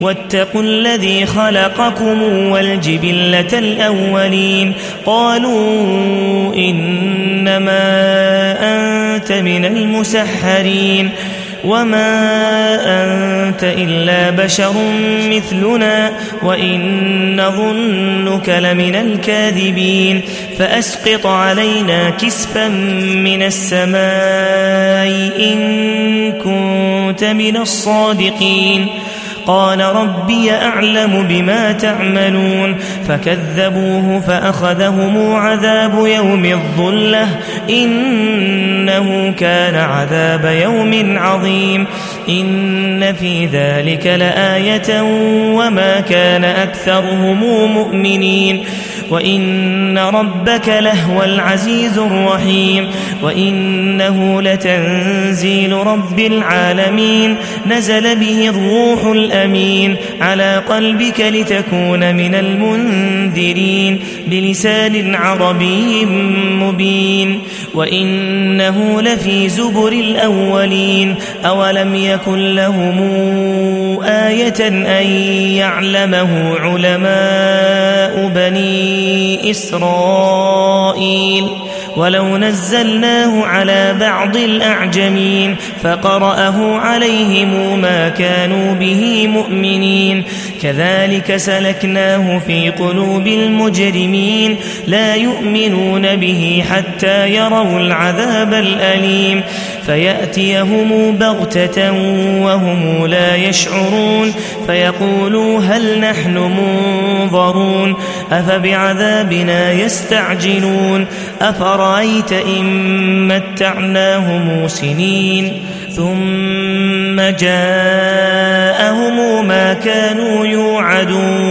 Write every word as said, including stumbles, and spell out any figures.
واتقوا الذي خلقكم والجبلة الأولين قالوا إنما أنت من المسحرين وما أنت إلا بشر مثلنا وإن نظنك لمن الكاذبين فأسقط علينا كسفا من السماء إن كنت من الصادقين قال ربي أعلم بما تعملون فكذبوه فأخذهم عذاب يوم الظلة إنه كان عذاب يوم عظيم إن في ذلك لآية وما كان أكثرهم مؤمنين وإن ربك لهو العزيز الرحيم وإنه لتنزيل رب العالمين نزل به الروح الأمين على قلبك لتكون من المنذرين بلسان عربي مبين وإنه لفي زبر الأولين أولم يكن لهم آية أن يعلمه علماء بني إسرائيل ولو نزلناه على بعض الأعجمين فقرأه عليهم ما كانوا به مؤمنين كذلك سلكناه في قلوب المجرمين لا يؤمنون به حتى يروا العذاب الأليم فيأتيهم بغتة وهم لا يشعرون فيقولوا هل نحن منظرون أفبعذابنا يستعجلون أفرأيت إن متعناهم سنين ثم جاءهم ما كانوا يوعدون